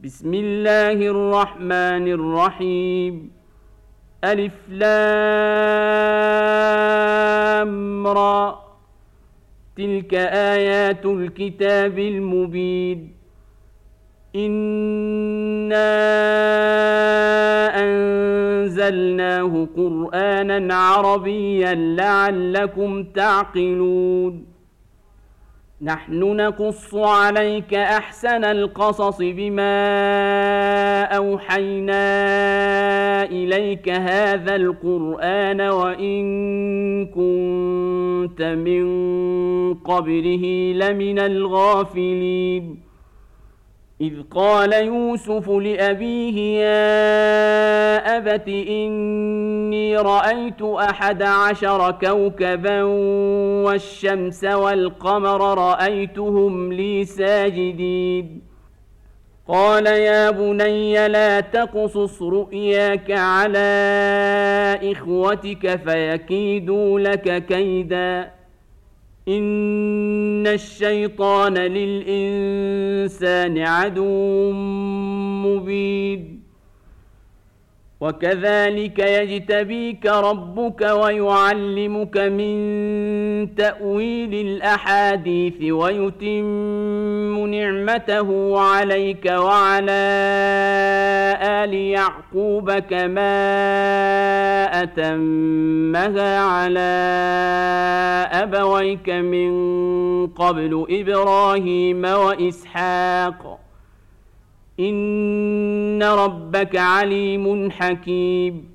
بسم الله الرحمن الرحيم ألف لام را تلك آيات الكتاب المبين إنا أنزلناه قرآنا عربيا لعلكم تعقلون نحن نقص عليك أحسن القصص بما أوحينا إليك هذا القرآن وإن كنت من قبله لمن الغافلين إذ قال يوسف لأبيه يا أبت إني رأيت 11 كوكبا والشمس والقمر رأيتهم لي ساجدين قال يا بني لا تقصص رؤياك على إخوتك فيكيدوا لك كيدا إن الشيطان للإنسان عدو مبين وكذلك يجتبيك ربك ويعلمك من تأويل الأحاديث ويتم نعمته عليك وعلى آل يعقوب كما أتمها على أبويك من قبل إبراهيم وإسحاق إن ربك عليم حكيم